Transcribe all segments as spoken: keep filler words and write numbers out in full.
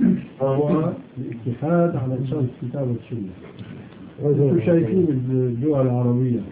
وهو الاتحاد على أساس كتاب السنة. وانتم شايفين الدول العربية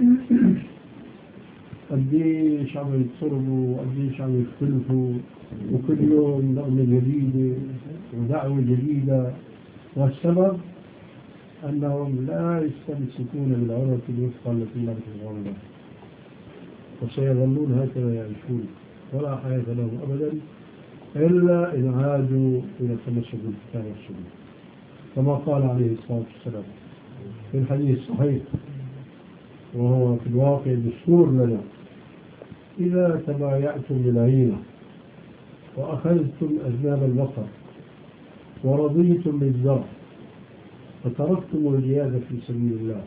قديش عم يتصرفوا وقديش عم يختلفوا، وكل يوم نقمة جديدة ودعوة جديدة، والسبب أنهم لا يستمسكون بالعروة الوثقى التي لا تتغير، وسيظلون هكذا يعيشون ولا حياة لهم أبدا إلا إن عادوا إلى التمسك بالكتاب والسنة، كما قال عليه الصلاة والسلام في الحديث الصحيح، وهو في الواقع دستور لنا: إذا تبايعتم بالعينة وأخذتم أذناب البقر ورضيتم بالزرع وتركتم الجهاد في سبيل الله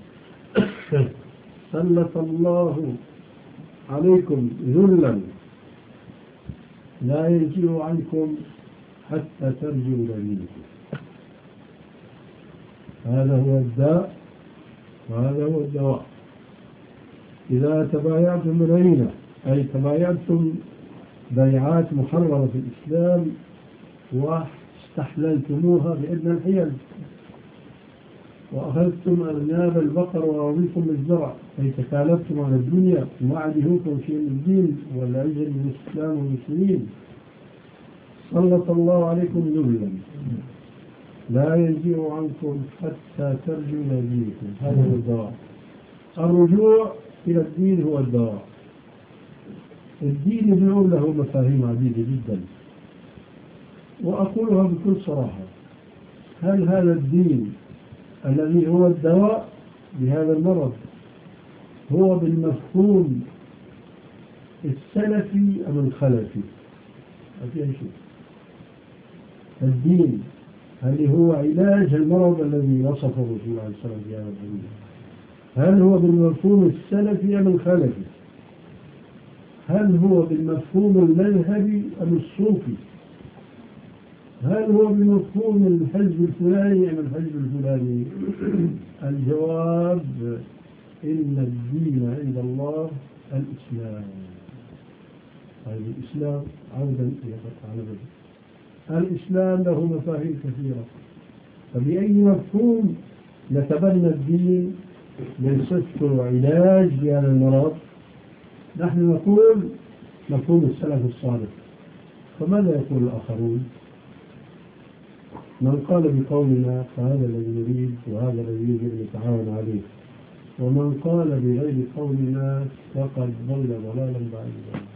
سلط الله عليكم ذلا لا يرجع عنكم حتى ترجعوا إلى دينكم. هذا هو الداء وهذا هو الدواء. إذا تبايعتم بالعينة أي تبايعتم بيعات محرمة في الإسلام واستحللتموها بإذن الحيل، وأخذتم أذناب البقر ورضيتم بالزرع أي تكالفتم على الدنيا وما عدهوكم شيء من الدين والعزة من الإسلام والمسلمين، سلط الله عليكم ذلا لا يرجع عنكم حتى ترجعوا إلى دينكم. هذا هو الدواء. الرجوع إلى الدين هو الدواء. الدين يدعو له مفاهيم عديدة جدا، وأقولها بكل صراحة: هل هذا الدين الذي هو الدواء بهذا المرض هو بالمفهوم السلفي أم الخلفي؟ أفيها شيء. الدين هل هو علاج المرض الذي وصفه الرسول عليه الصلاة والسلام في هذا الحديث؟ هل هو بالمفهوم السلفي أم الخلفي؟ هل هو بالمفهوم المذهبي أم الصوفي؟ هل هو بمفهوم الحزب الفلاني أم الحزب الفلاني؟ الجواب: إن الدين عند الله الإسلام. طيب الإسلام عودا على بدء الإسلام له مفاهيم كثيرة، فبأي مفهوم نتبنى الدين من صفة علاج لهذا المرض؟ نحن نقول مفهوم السلف الصالح، فماذا يقول الآخرون؟ من قال بقولنا فهذا الذي نريد وهذا الذي يجب أن نتعاون عليه، ومن قال بغير قولنا فقد ضل ضلالا بعيدا.